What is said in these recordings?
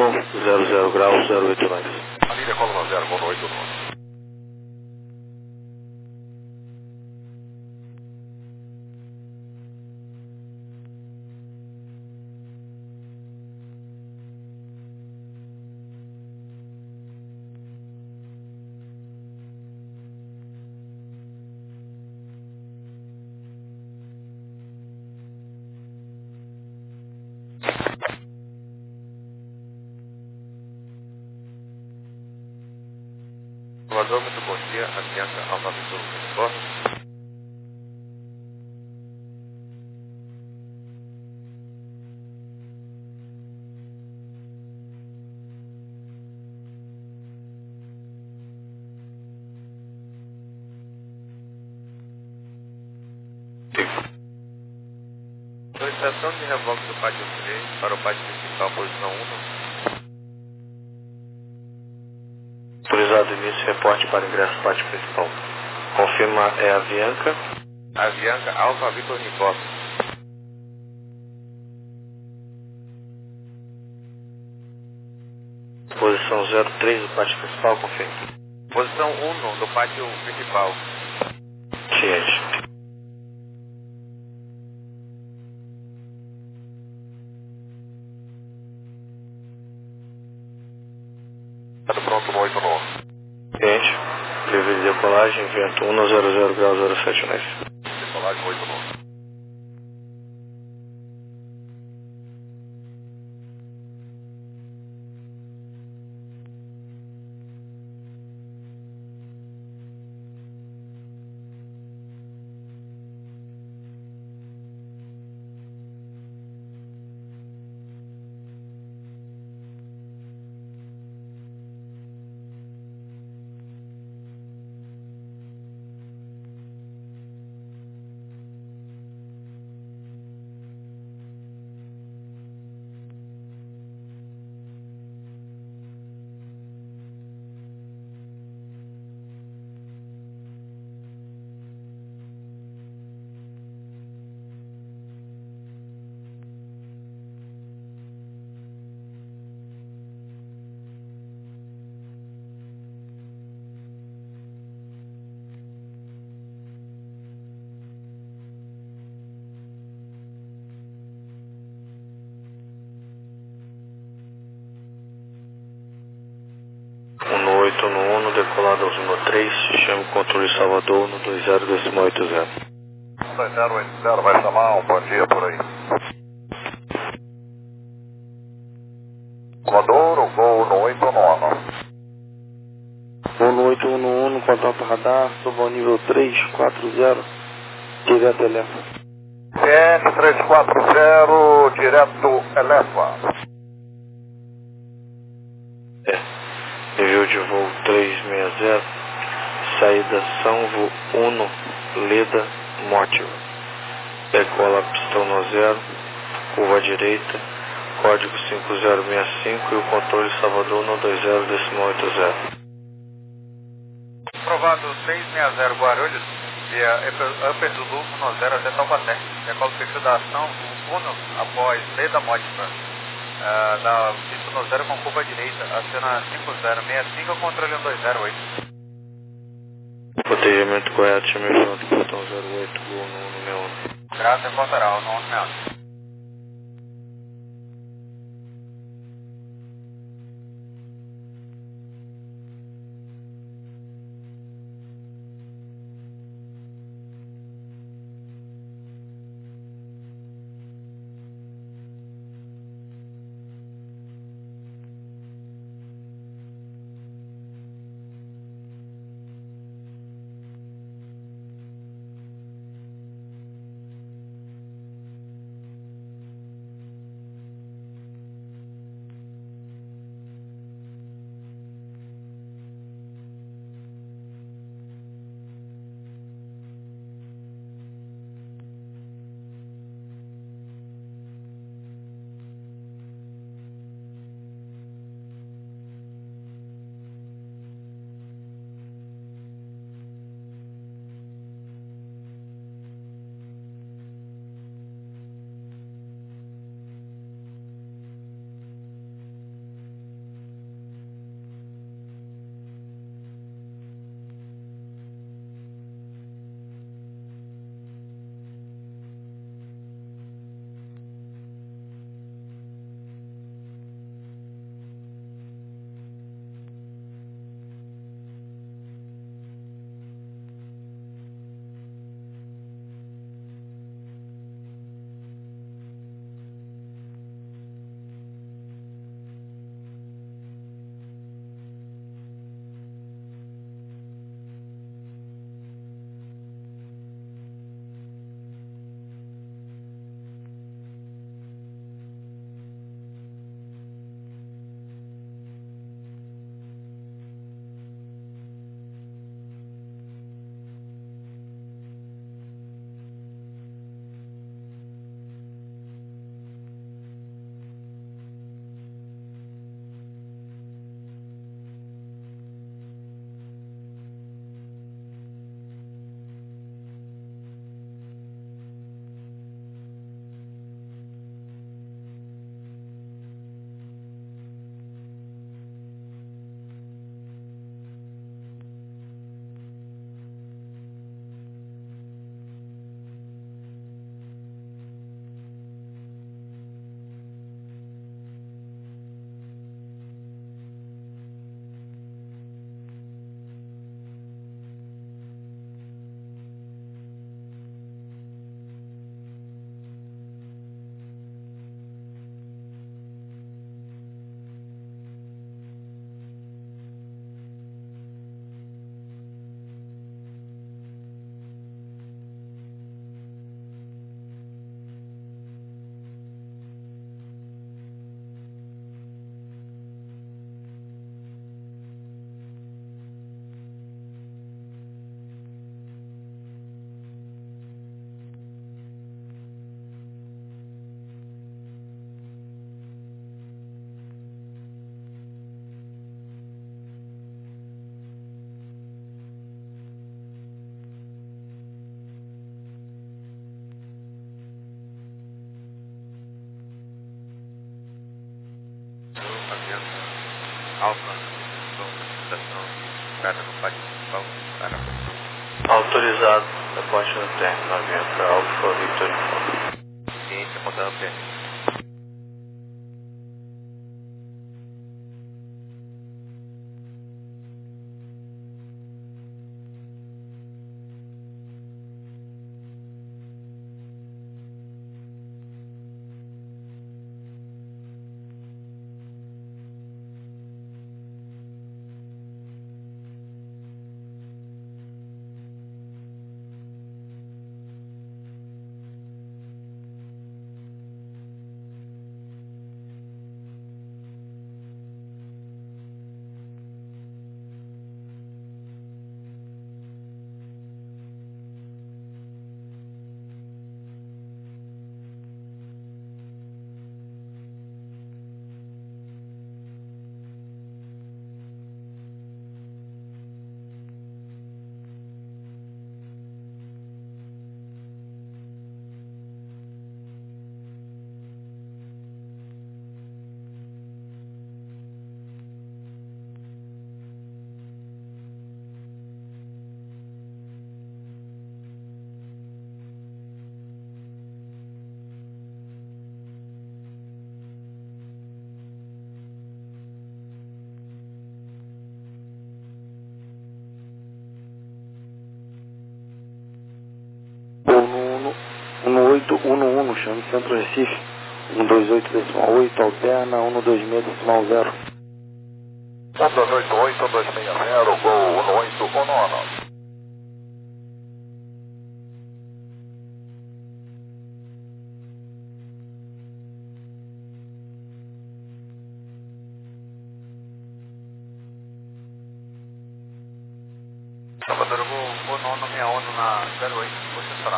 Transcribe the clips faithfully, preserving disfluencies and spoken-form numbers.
zero zero graus, zero oito nove. Marília Coluna zero, boa noite, boa noite. Salvador, muito bom dia. Avianca Alfa Vitor Uniforme. Solicitação de revoque do pátio três para o pátio principal, posição um. Autorizado início, reporte para ingresso pátio principal. Confirma, é a Avianca. Avianca Alfa Vitor Uniforme. Posição zero três do pátio principal, confirma. Posição um do pátio principal. Ciente. Está pronto no oito nove. Ciente. Livre de decolagem, vento um zero zero graus, zero sete nove. Decolagem oito nove. um oito um, decolado aos um três, chama o controle Salvador no dois zero oito zero. dois zero oito zero, vai chamar um bom dia por aí. Salvador, voo no oito nove. Voo no oito um um, contato radar, suba ao nível três quatro zero, direto eleva. C N três quatro zero, direto eleva. É, nível de voo três seis zero, saída São Uno, Leda, Mótil. Decola pistão no zero, curva direita, código cinco zero seis cinco e o controle Salvador no dois zero oito zero. Aprovado seis seis zero Guarulhos, via Upper Zulu um zero até Taubaté. Decola o perfil da ação um após Leda Mótica. Uh, da pista no zero com curva direita, aciona cinco zero seis cinco, controle um dois zero oito. Protegimento correto, chame junto, botão zero oito, gol no um seis um. Graça Equatorial, no um seis um. reporte no término, avião para Alfa Victor Informe. Ciência, mudando o permissão. oito um um, chame Centro Recife, um dois oito decimal oito, alterna um dois seis decimal zero. um dois oito oito, dois seis zero, gol um oito um um. Salvador, eu vou, vou no nome a ONU na zero oito, você será.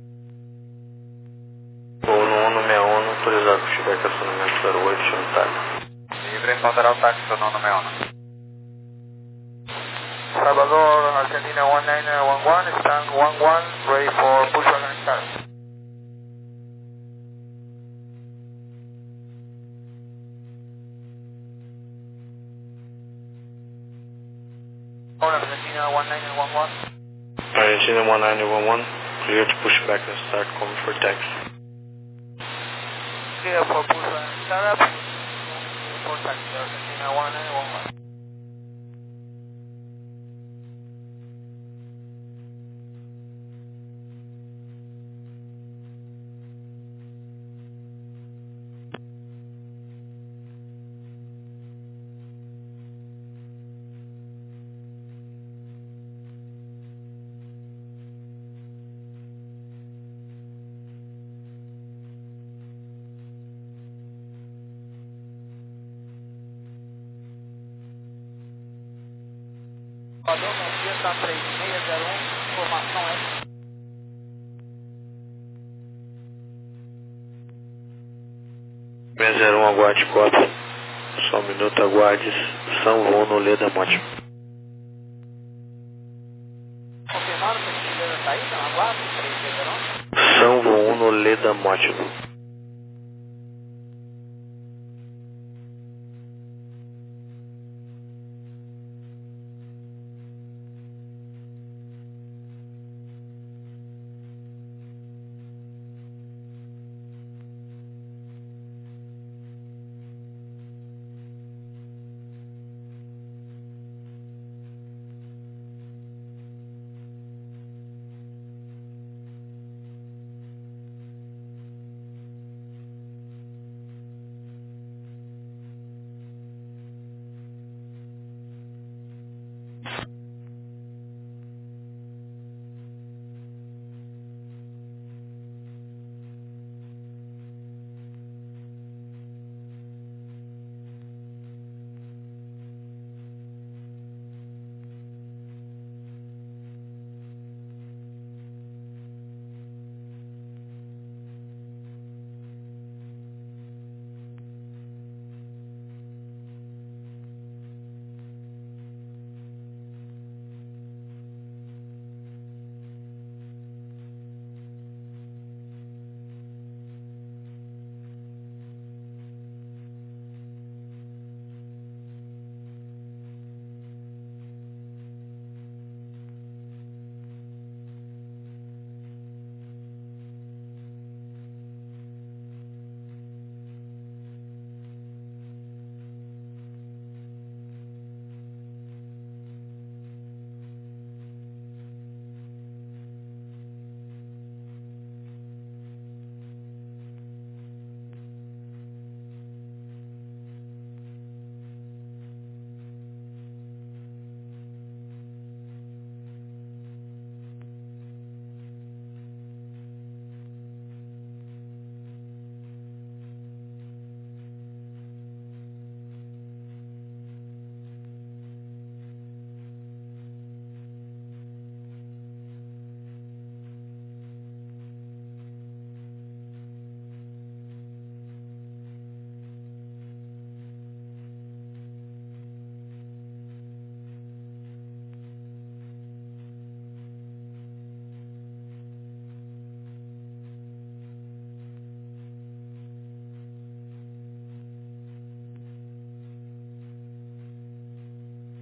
Vou no um seis um, autorizado para chegar aqui acionamento zero oito, chame táxi. Livre, encontrar o táxi, seu nome a ONU. Salvador, Argentina one nine one one, stand one one, ready for push wagon start. Argentina one nine one one. Argentina one nine one one, clear to push back and start, coming for taxi. Clear for push wagon start up. For taxi, Argentina one nine one one. Salvador, bom dia, está três seis zero um, informação é... seis zero um, aguarde cópia. Só um minuto, aguarde. São Voo no Leda Mote. Confirmaram que a gente deu a saída, na guarda, três seis zero um? São Voo no Leda Mote.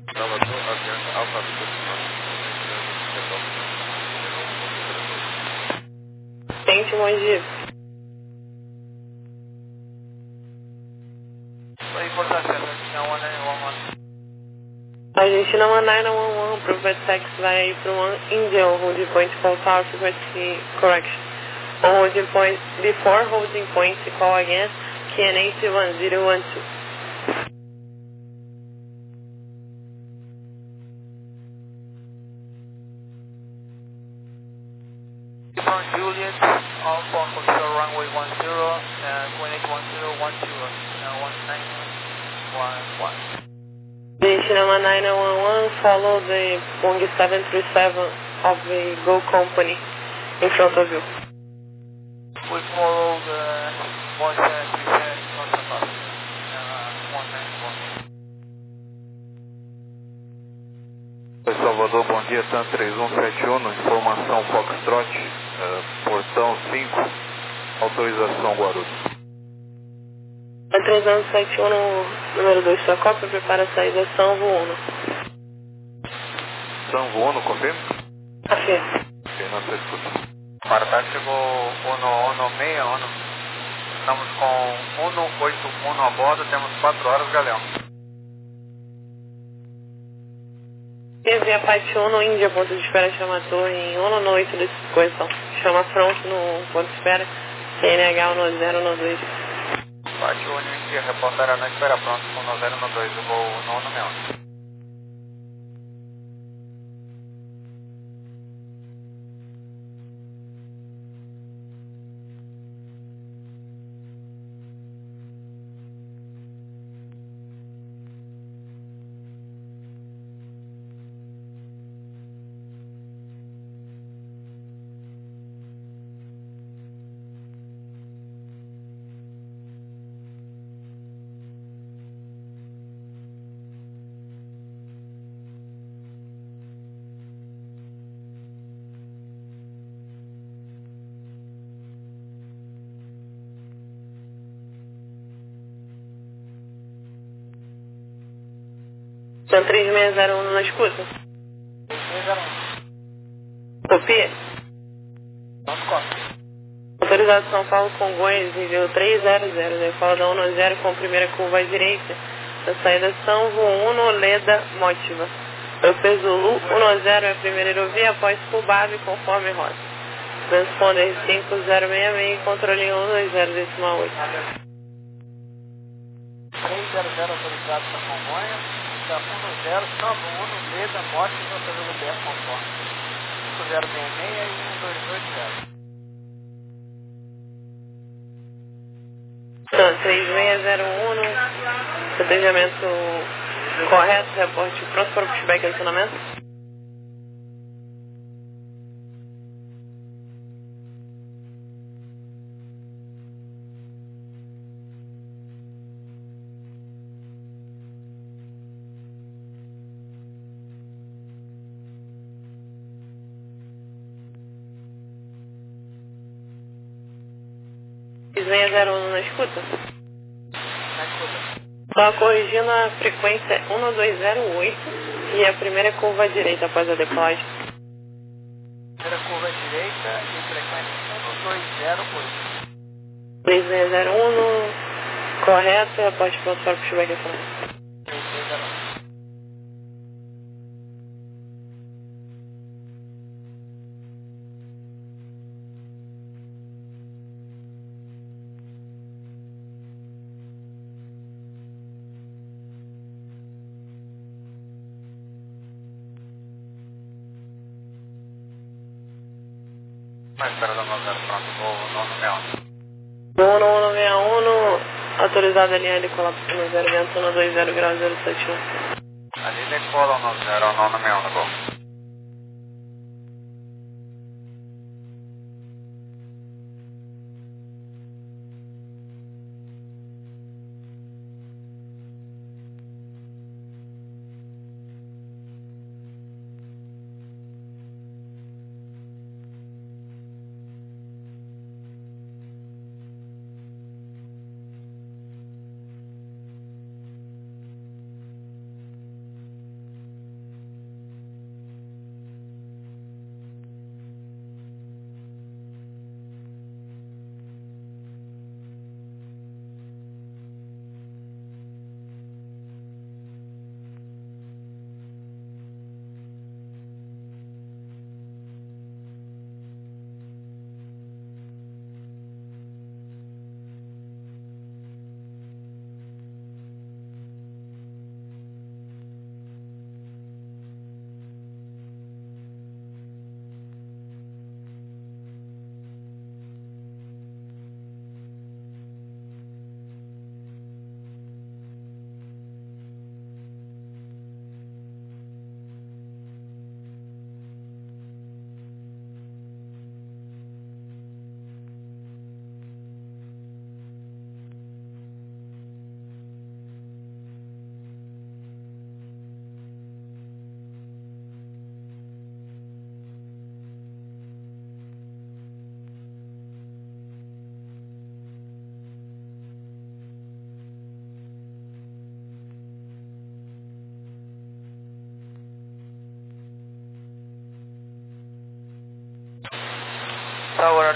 Salvador, Avianca, Alfa Victor, Tente, bom dia. Oi, importância, Argentina one nine one one. Argentina one nine one one, Prophet Tex vai aí para uma India, holding point call tower frequency correction. On holding point, before holding point, call again, K N eight one zero one two. From Juliet, Alpha control runway one zero, and Queen eight one zero one two, uh, one nine one one. Argentina one nine one one, follow the Boeing seven three seven of the Go Company in front of you. We follow the Boeing seven three seven North of us, uh, one nine one. Salvador, bom dia, TAM três um sete um, informação Foxtrot, uh, portão cinco, autorização Guarulhos. três um sete um, número dois, sua cópia, prepara a saída São Vuono. São Vuono, confirma? Afirma. Ok, não sei escuta. Para tarde chegou Uno Uno seis Uno. Estamos com Uno oito um a bordo, temos quatro horas, Galeão. E via Pite Uno, Índia, ponto de espera, chama a torre em Uno no oito de correção. Chama front no ponto de espera, C N H um zero um dois. Pite Uno, Índia, reportar na espera pronto com um zero um dois, o voo Uno Uno seis. São três seis zero um na escuta. três seis zero um. Copia. Não copia. Autorizado São Paulo Congonhas, enviou três zero zero, decola da um zero com primeira curva à direita, da saída São Vuono, Leda, Motiva. Eu Zulu, um zero é a primeira aerovia após Cubave conforme rota. Transponder cinco zero seis seis, controle um dois zero decimal oito. três zero zero autorizado para Congonhas, da um zero, São Vuono, Leda, Motiva, pelo U B S conforme. cinco zero seis seis e um dois oito zero. Então, três seis zero um, setejamento correto, reporte pronto para o pushback e acionamento. três seis zero um na escuta. Na escuta. Só corrigindo a frequência um dois zero oito e a primeira curva à direita após a decolagem. Primeira curva à direita e frequência um dois zero oito. três seis zero um, correto, reporte pronto para o pushback e acionamento. três seis zero um. Na espera da nove zero, pronto, vou no nomeado. um um seis um, autorizado a linha de colapso no zero vento um dois zero grau zero sete um. Ali decola no zero, no nomeado, vou.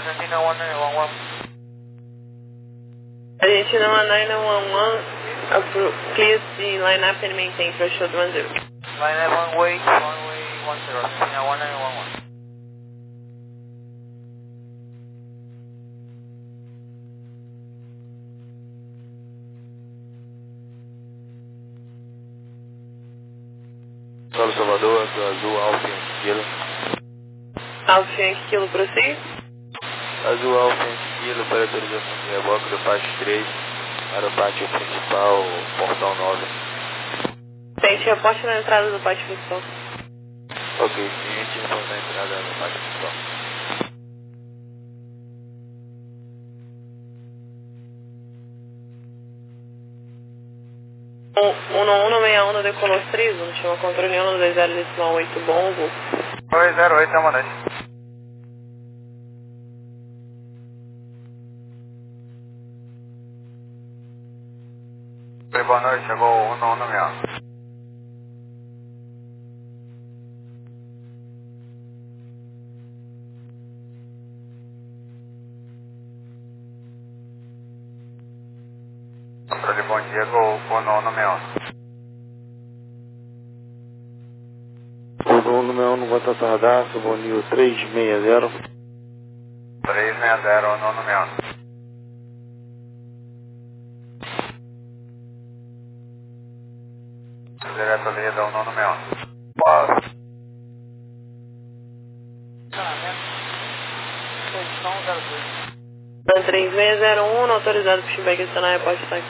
Argentina one nine one one. Argentina one nine one one, appro- clear the line-up and maintain threshold one zero. Line-up one way, one way one zero, Argentina one nine one one. Solo Salvador, Azul Alfa Kilo. Alfa Yankee Kilo, proceed. Azul Alfa Kilo para autorização de reboque do pátio três para o pátio principal, portão nove. Tente reporte na entrada do pátio principal. Ok, cliente informa na entrada do pátio principal. um um um seis um decolou três um, chama controle um dois zero decimal oito, bom voo. dois zero oito, é uma noite. Oi, boa noite, chegou um um seis um. Controle, bom dia, Gol um um seis um. O número um no Guanta Tardaço, Bonil três seis zero. três seis zero, um um seis um. Direto ali da um um seis um. Pode. Posição zero dois. três seis zero um, autorizado para pushback estacionar airport taxi.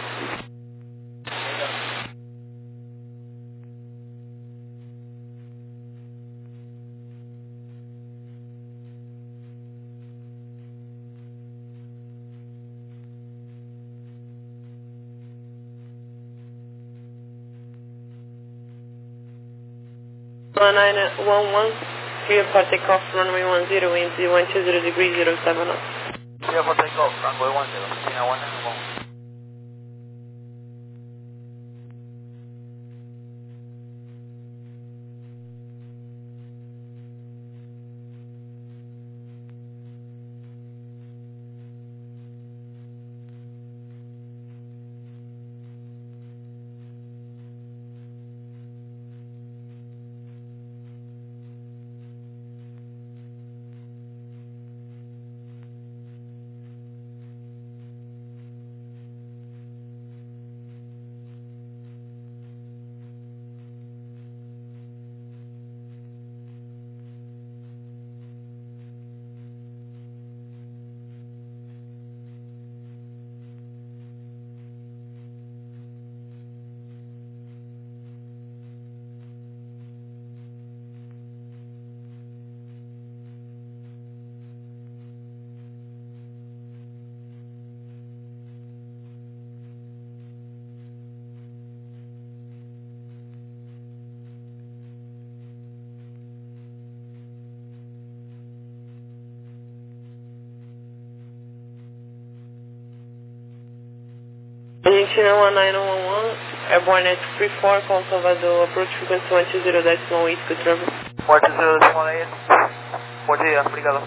one nine one one, clear for takeoff, runway one zero, wind one two zero degrees, zero seven knots. Clear for takeoff, runway one zero, Argentina one nine one. Argentina one nine one one, airborne at three four, com Salvador, approach frequency one two zero decimal eight, good travel. one two zero decimal eight. Bom dia, obrigado.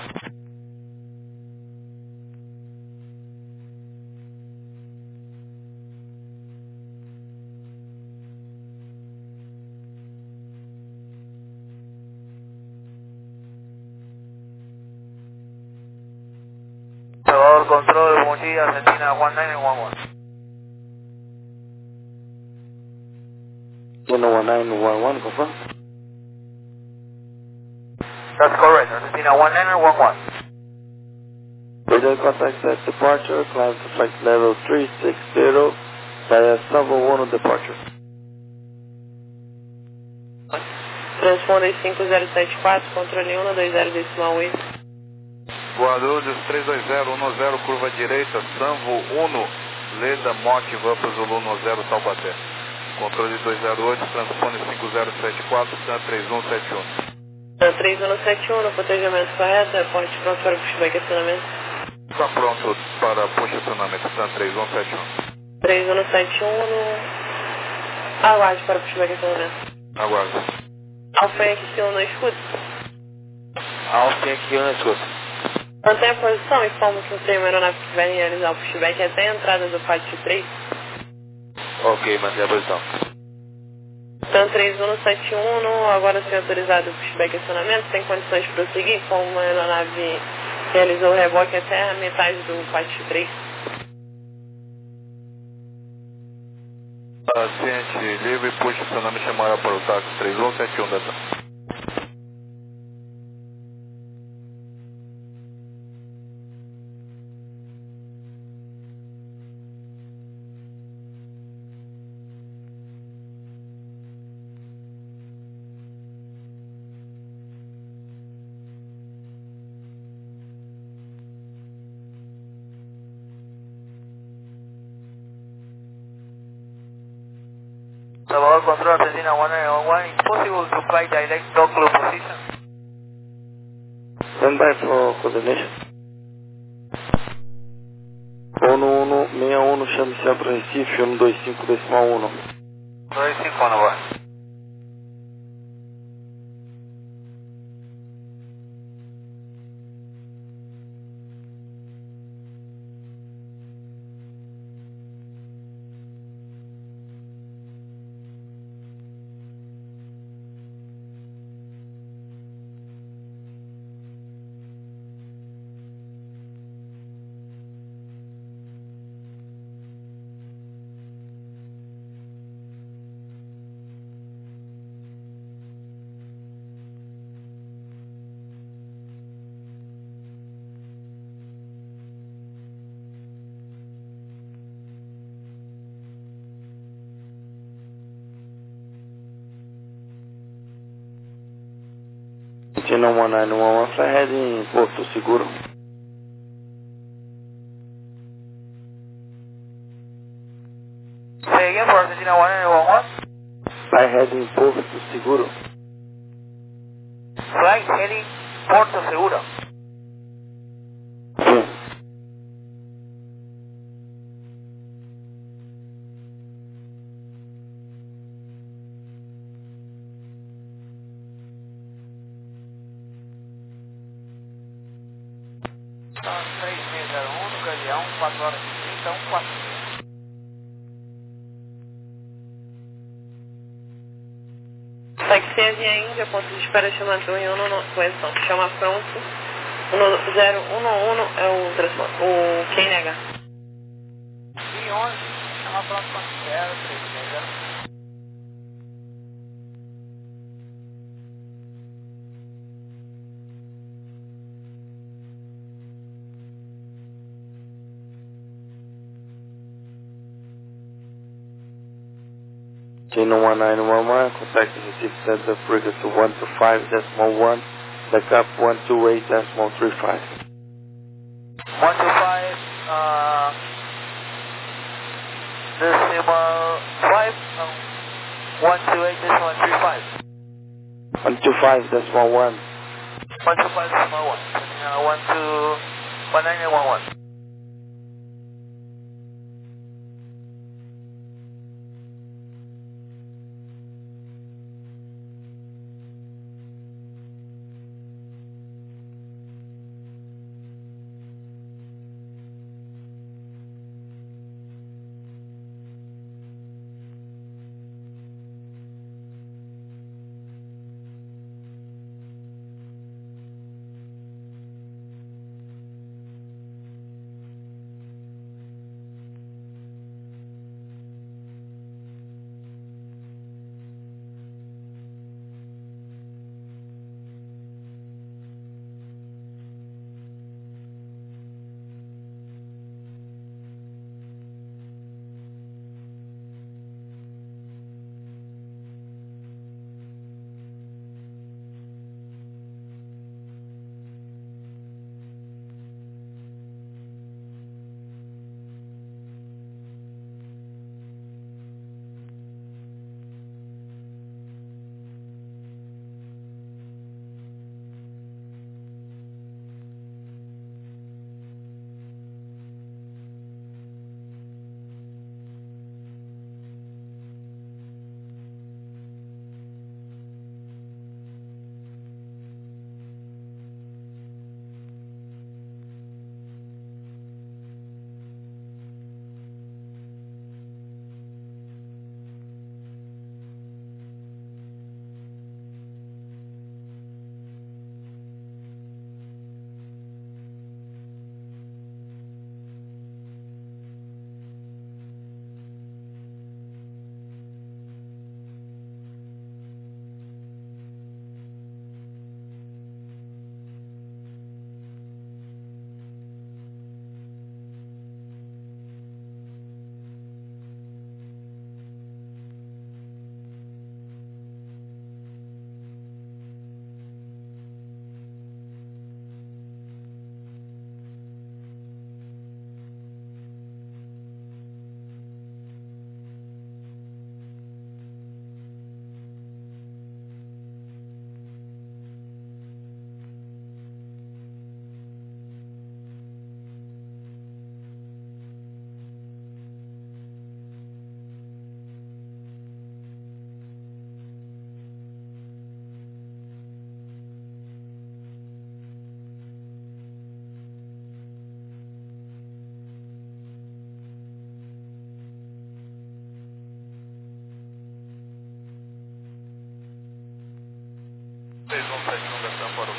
Salvador Control, bom dia, Argentina one nine one one. one nine one one, confirm? That's correct, Argentina one nine one one. Radar contact at departure, climb to flight level three six zero, via Salvo one departure. Transponder cinco zero sete quatro, controle um dois zero decimal oito. Guarulhos três dois zero um zero, curva direita, Sanvo um, Leda, Mote, Vampa, Zulu um zero, Taubaté. Controle dois zero oito, transpone cinco zero sete quatro, T A três um sete um. três um sete um, no protegimento correto, airport pronto para pushback acionamento. Está pronto para posicionamento, T A três um sete um. três um sete um, no... aguarde para pushback acionamento. Aguardo. Alfa Yankee Kilo no escudo. Alfa Yankee Kilo no escudo. Mantém a posição, informo que o termo aeronave que vai realizar o pushback até a entrada do pátio três. Ok, mantém a posição. Então três um sete um, agora sem autorizado o pushback e acionamento, sem condições de prosseguir, como a aeronave realizou o reboque até a metade do pátio três. Paciente livre, puxa o acionamento chamado para o táxi três um sete um, data. Salvador Control Argentina one nine one, is possible to fly direct dog low position? Stand by for coordination. ONU um seis um, chame centro Recife, um dois cinco decimal um. dois cinco um, boa. China one nine one one, fly heading Porto Seguro. Say again for Argentina one nine one one. Fly heading Porto Seguro. Flight heading Porto Seguro. Sim. três seis zero um, no Galeão, quatro horas e trinta, um quatro seis. Taxi via Índia, ponto de espera chama Torre um, correção, chama pronto, zero um um é o transporte, o Q N H. I onze, chama pronto quanto zero, três seis zero. China one nine one one, contact Recife Center, frequency one two five decimal one, backup one two eight decimal three five. one two five, uh, decimal five, um, one two eight decimal three five. one two five decimal one. one two five decimal one. Uh, one two, one nine one one.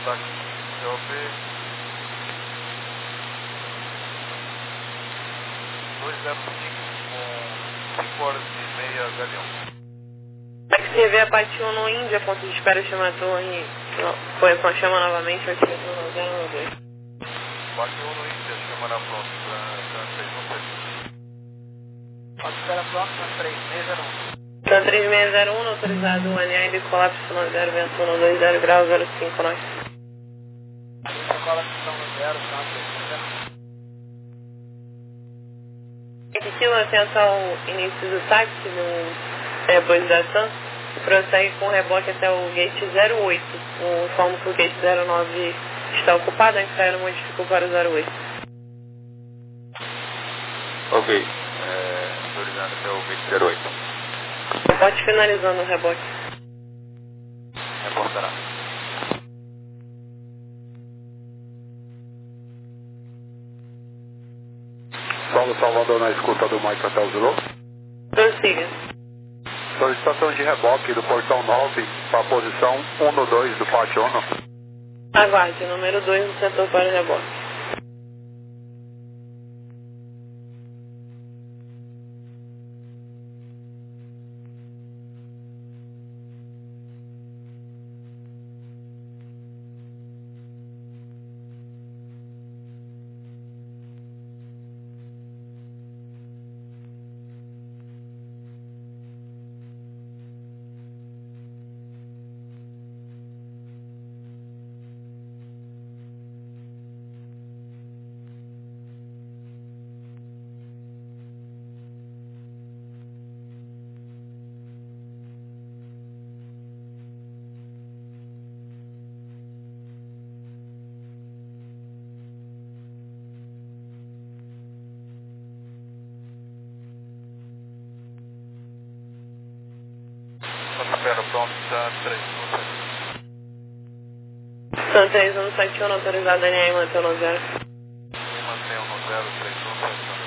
Contato C O P dois zero cinco com cinco horas e meia Galeão. X V Apache um no Índia, ponto de espera chama a torre, foi com chama novamente, oito zero nove dois. Apache um no Índia, chama na pronto, para três um sete. Pode espera pronto, para três seis zero um. Então três seis zero um, autorizado o N A de colapso no zero, vento um dois zero grau zero cinco, nós. Colapso no zero, Repetindo, atenção ao início do táxi no rebote da TAM, prossegue com o reboque até o gate zero oito. O informo que o gate zero nove está ocupado, a entrada modificou para o zero oito. Ok, é, autorizado até o gate zero oito. Rebote finalizando o rebote. Reportará. Saulo Salvador na escuta do Mike Hotel Zulu. Prossiga. Solicitação de reboque do portão nove para a posição um no dois do pátio um. Aguarde, número dois no setor para o reboque. Espera pronto, já três um sete. São três um sete um, autorizado N A e mantém no zero. Mantenham no zero, três um sete um.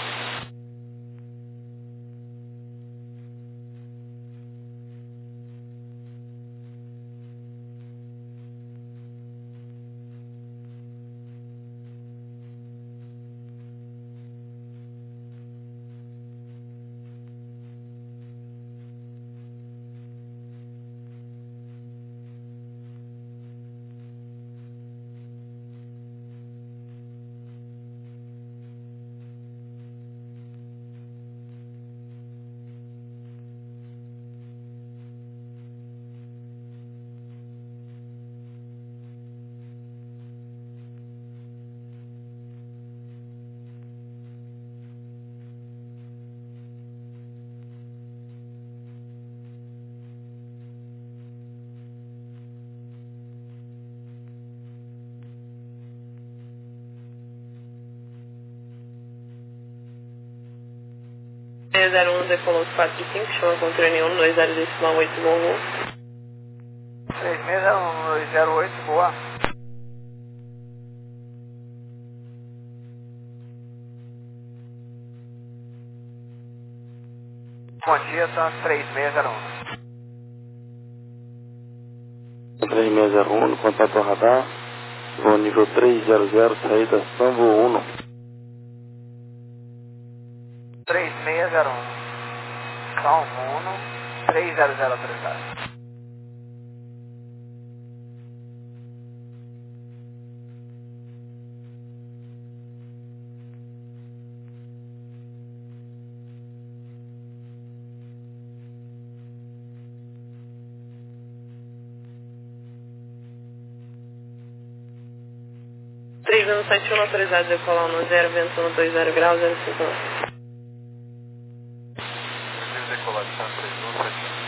zero um, decolou quatro cinco, chama controle um, dois zero decimal oito, bom voo. três seis zero um, dois zero oito, boa. Bom dia, tá três seis zero um. três seis zero um, contato ao radar, voo nível três zero zero, saída Sambo um. três seis zero um. Salvo um, três zero zero autorizado. três um sete um, autorizado decolar no zero, vento um dois zero grau zero cinco. Decolar de São três um sete um.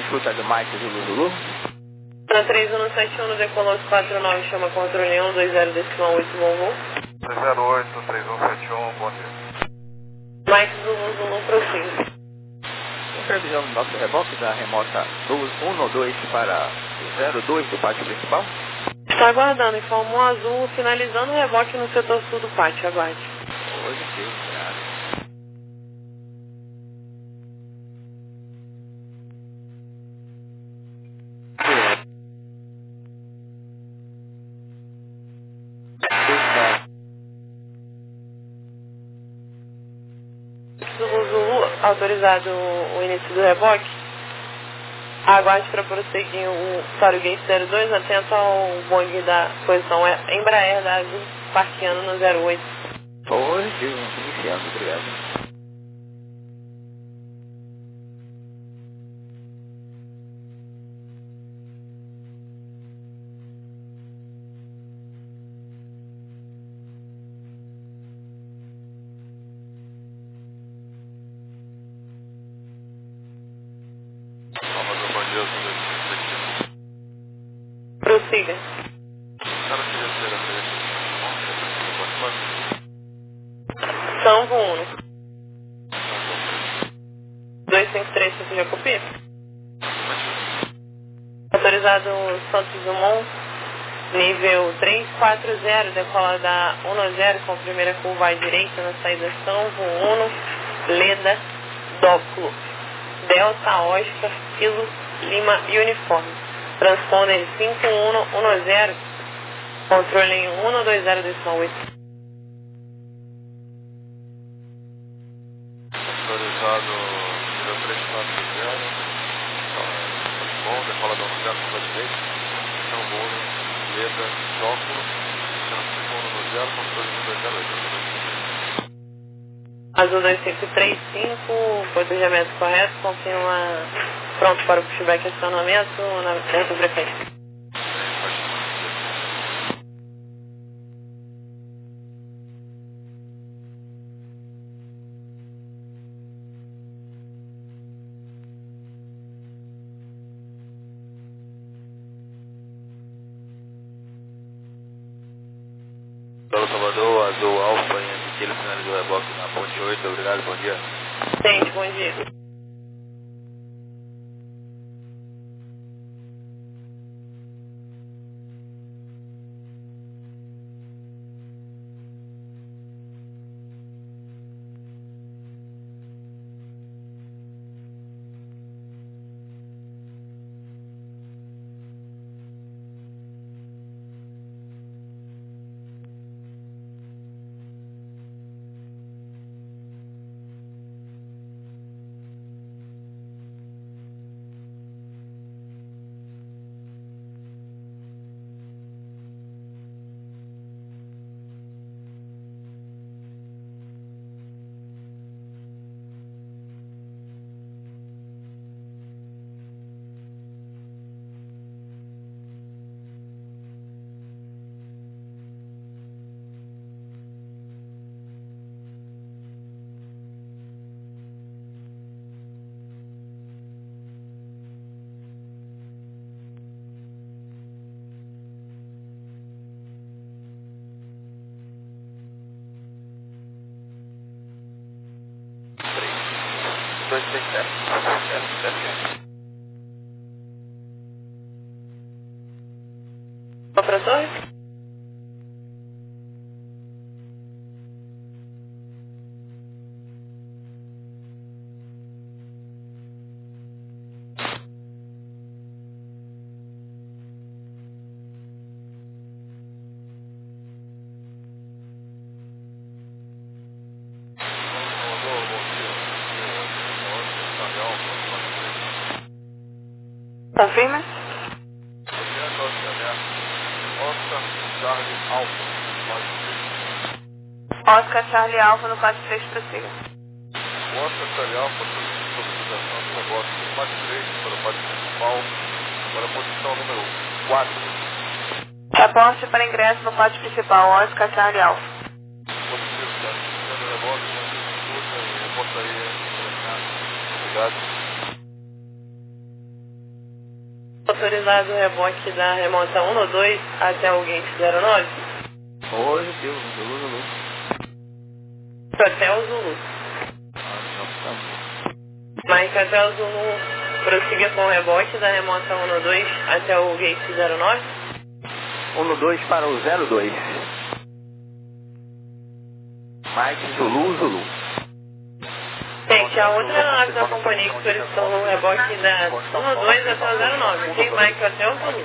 escuta do Mike Zulu Zulu. Na três um sete um, decolou os quatro nove, chama controle um, dois zero decimal oito, bom voo. dois zero oito, três um sete um, bom dia. Mike Zulu Zulu, prossiga. Tem previsão do nosso reboque da remota um dois para zero dois do pátio principal? Está aguardando, informou azul, finalizando o reboque no setor sul do pátio, aguarde. Hoje sim, obrigado. Zulu Zulu, autorizado o início do reboque. Aguarde para prosseguir o para o gate zero dois, atento ao bonde da posição Embraer da Azul, parqueando no zero oito. Hoje, iniciando, obrigado. Prossiga. Sanvo Uno. dois cinco três, você já copia? Autorizado Santos Dumont, nível três quatro zero, decola da um zero com primeira curva à direita na saída Sanvo Uno, Leda, Dóculo, Delta, Oscar, Kilo, Lima e Uniforme. Transponder cinco um um zero, controle em um dois zero decimal oito. Autorizado nível três quatro zero, bom, decola da um zero com a direita, São Paulo, Leda, Dóculo, cinco um zero, controle um dois zero oito. Azul dois cinco três cinco, protejamento correto, continua pronto para o pushback e acionamento na dentro do frequência. Pelo Salvador, Azul Alfa, em ele finalizou o reboque na ponte oito, obrigado, bom dia. Gente, bom dia. dois três sete, sete sete. Operador? Confirma? Oscar Charlie Alfa, Oscar Charlie Alfa no quatro três, prossiga. Oscar Charlie Alfa, solicitação do negócio do quatro três para o pátio principal, para a posição número quatro. Reporte para ingresso no pátio principal, Oscar Charlie Alfa. Positivo, tá? Sendo reboque, escuta e reportaria. Obrigado. autorizado o reboque da remota um dois até o gate zero nove? Oi, Deus, Zulu, Zulu. Até o Zulu. Mike até o Zulu prossiga com o reboque da remota um dois até o gate zero nove? um dois para o zero dois. Mike Zulu, Zulu. Gente, a outra aeronave da companhia que solicitou o reboque da um dois até o zero nove, ok? Mike até o Zulu.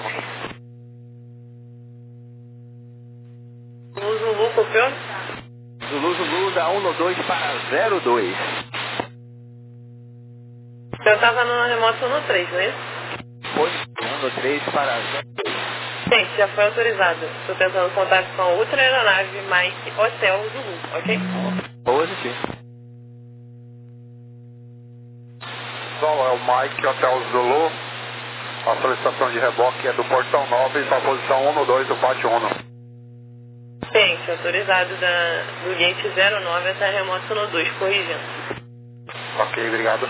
O Zulu copiou? Zulu, Zulu da um dois para zero dois. Eu estava na remota um três, não é isso? Foi um três para zero dois. Gente, já foi autorizado. Estou tentando contato com a outra aeronave Mike Hotel Zulu, ok? Positivo. Pessoal, é o Mike Hotel Zulu. A solicitação de reboque é do portão nove para a posição um dois do pátio um. Gente, autorizado da, do gate zero nove até a remota um dois, corrigindo. Ok, obrigado.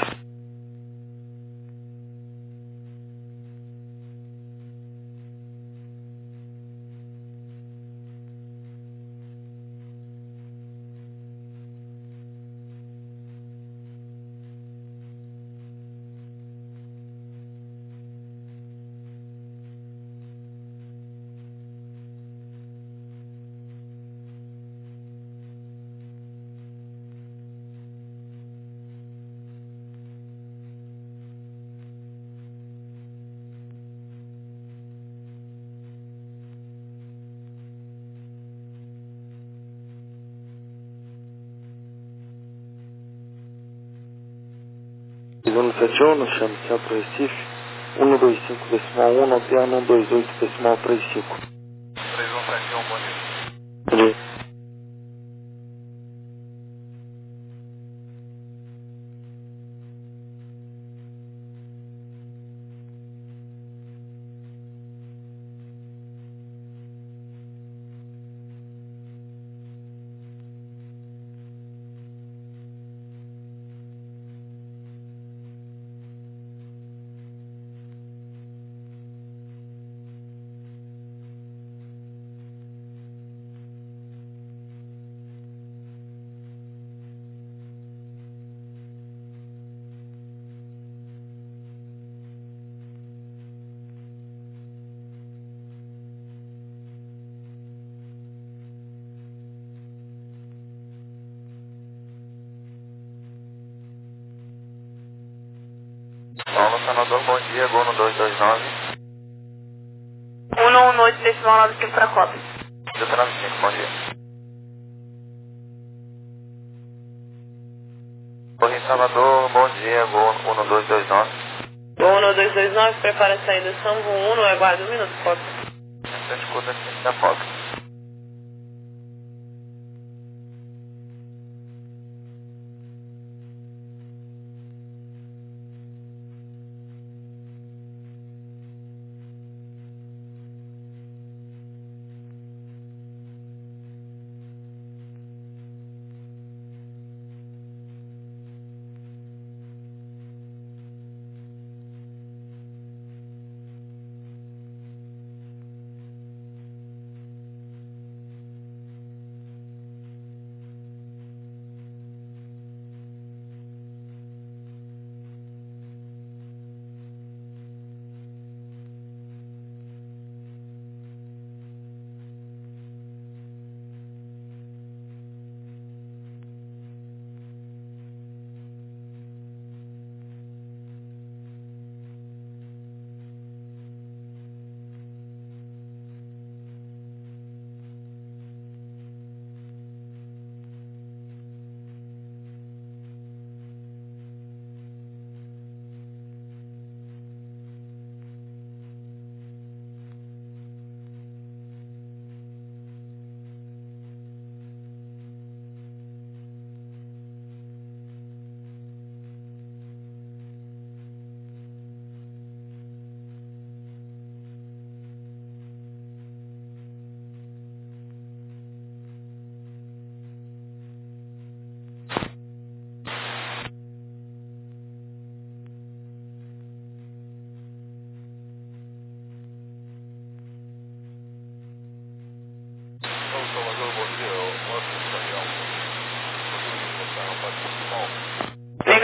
Zona sete um, chame Centro Recife, um dois cinco decimal um, Alterno um dois oito decimal trinta e cinco. três um sete um, bom dia. Bom dia. Paulo Sanador, bom dia, Gol no dois dois nove. um um oito decimal nove cinco para Copa. Delta nove cinco, bom dia. Torre Salvador, bom dia, Gol um dois dois nove. Gol no dois dois nove, prepara a saída Sambo um, aguarda um minuto, Copa. Essa escuta aqui da foto.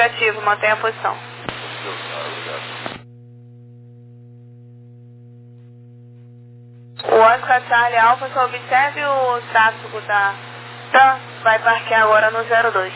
Negativo, mantenha a posição. O Oscar Charlie Alpha, só observe o tráfego da T A M, vai parquear agora no zero dois.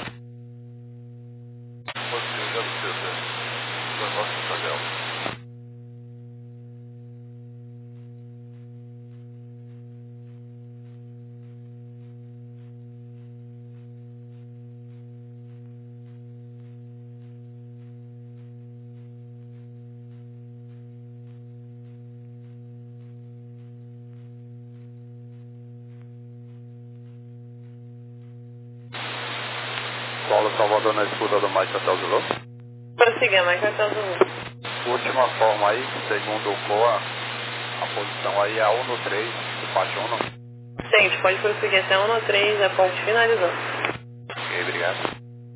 Paulo Salvador na escuta do Mike Hotel Zulu. Prossiga, Mike Hotel Zulu. Última forma aí, segundo o C O A, a posição aí é a um no três, despacho um. Gente, pode prosseguir até um no três, a ponte finalizou. Ok, obrigado.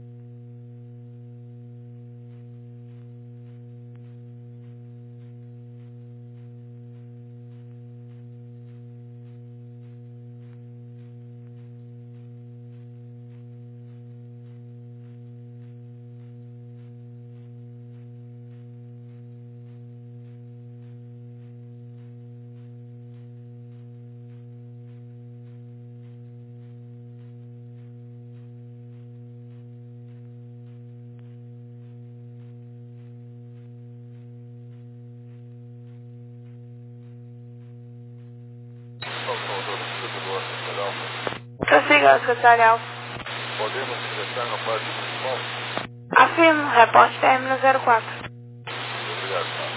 Prossiga, secretário Alfa. Podemos ingressar na parte principal? Afirmo, reporte término zero quatro. Obrigado, senhor.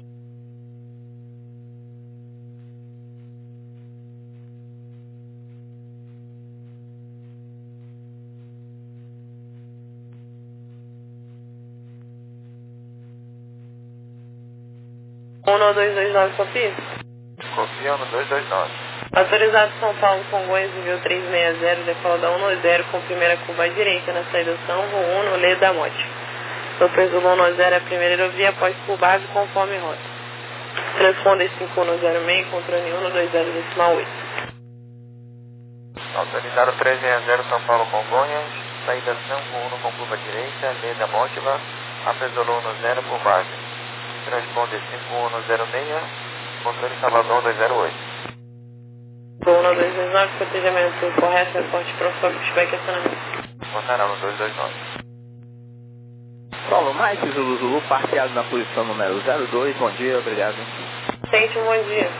um no dois dois nove, copia. Copia no dois dois nove. Autorizado São Paulo, Congonhas, nível trezentos e sessenta, decola da um no zero com primeira curva à direita na saída São um no Leda Mote. Super Zulu um no zero é a primeira aerovia após curvagem conforme rota. Transponder cinco no zero seis, controle um no dois zero decimal oito. Autorizado trezentos e sessenta São Paulo Congonhas, saída São um com curva direita, Leda Mótiva, Apesolo um no zero por base. Transponder cinco um no zero seis, controle Salvador dois zero oito. um no dois dois nove, cotejamento correto, reporte profissional, pushback acionamento. Botará no dois dois nove. Paulo Mike, Zulu Zulu, parqueado na posição número zero dois, bom dia, obrigado. Sente um bom dia.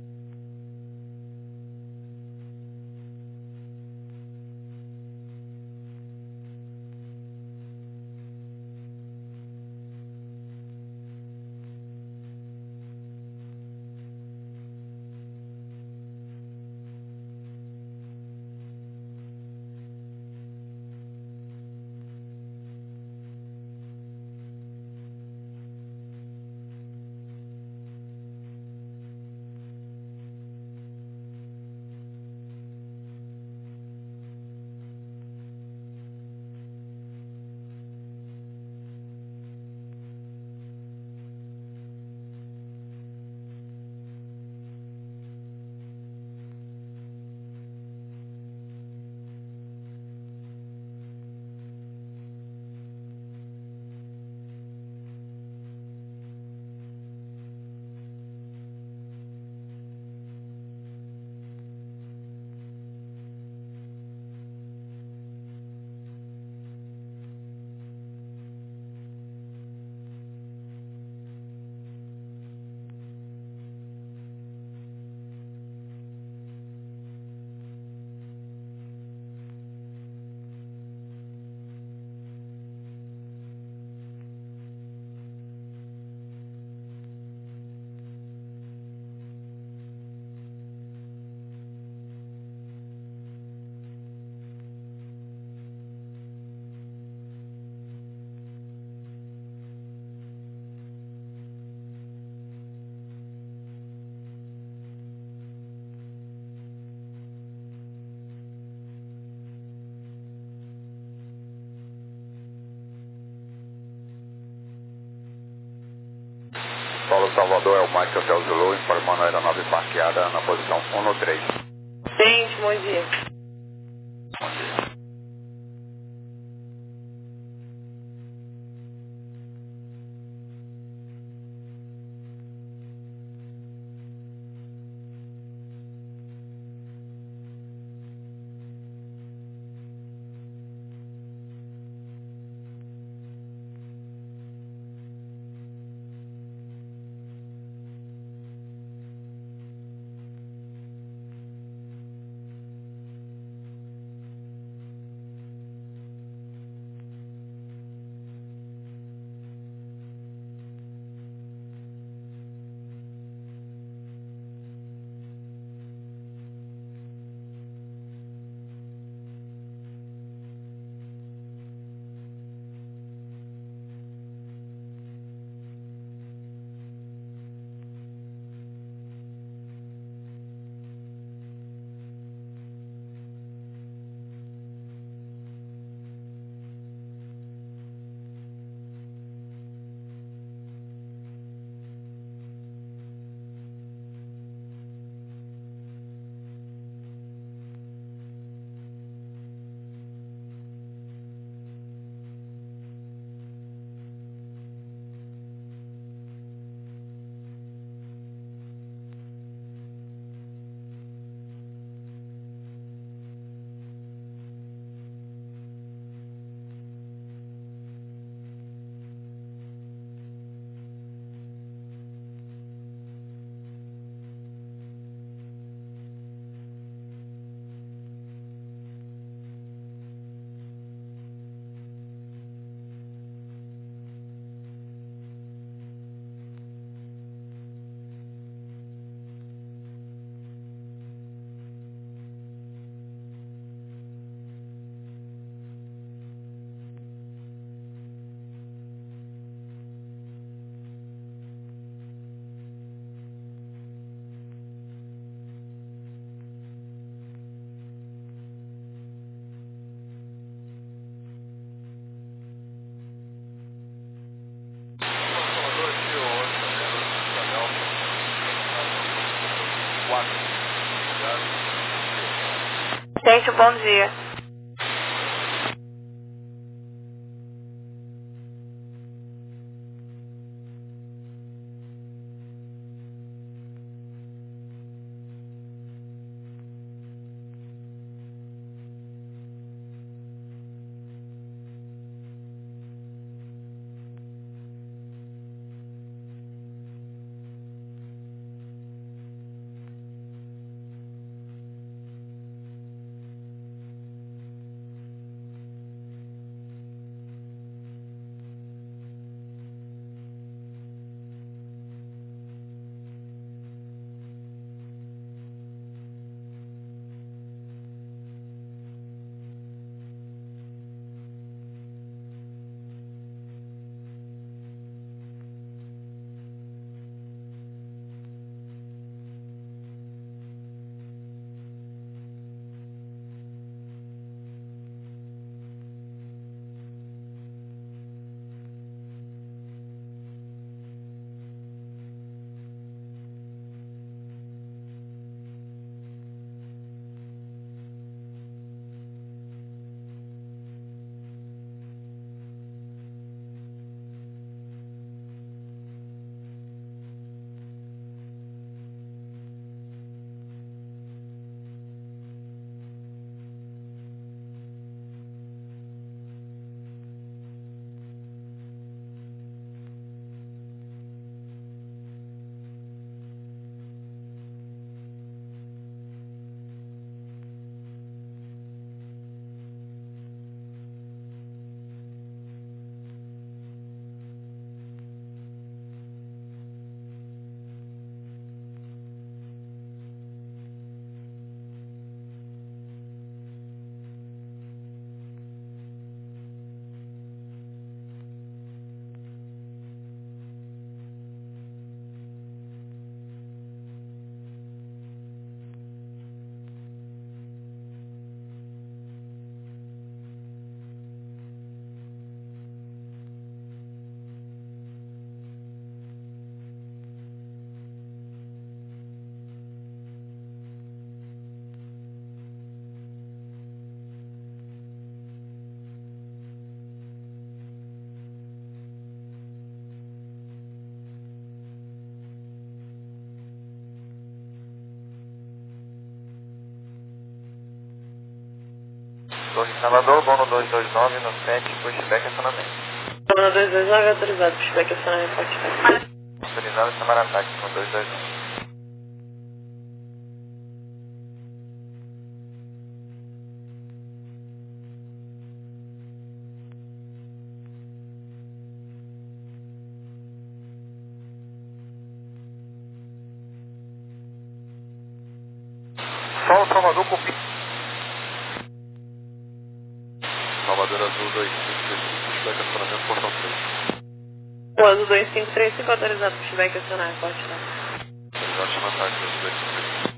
Paulo Salvador é o Mike Hotel Zulu, informando a aeronave parqueada na posição um no três. Gente, bom dia. Bom dia. Muito bom dia. Torre Salvador, Bono dois dois nove no sete, pushback acionamento. Bono dois dois nove autorizado, pushback acionamento, pode. Autorizado chamar ataque com dois dois nove. Sol Salvador com Salvador Azul dois cinco três cinco, pushback acionamento, portão três. O Azul dois cinco três cinco autorizado, pushback acionamento, pode. Autorizado chamar ataque dois dois cinco.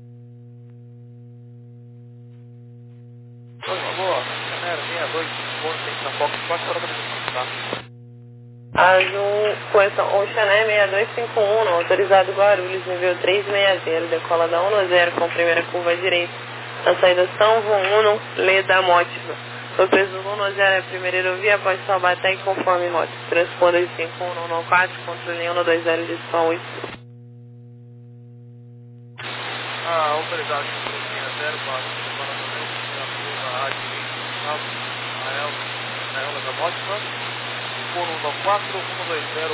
Por favor, Canero seis dois, tem São Paulo, quatro para a organização, tá? Azul, correção, Oxané seis dois cinco um, autorizado Guarulhos, nível três seis zero, decola da um zero com primeira curva à direita, na saída São João um, Leda Mótiva. O peso um zero é a primeira aerovia, após Taubaté e conforme rota. Transponder cinco um um quatro, controle um dois zero de São oito. Ah, autorizado, seis zero, Guarulhos, decola também, na curva à direita, a Elva da Mótiva. um um quatro, um dois zero.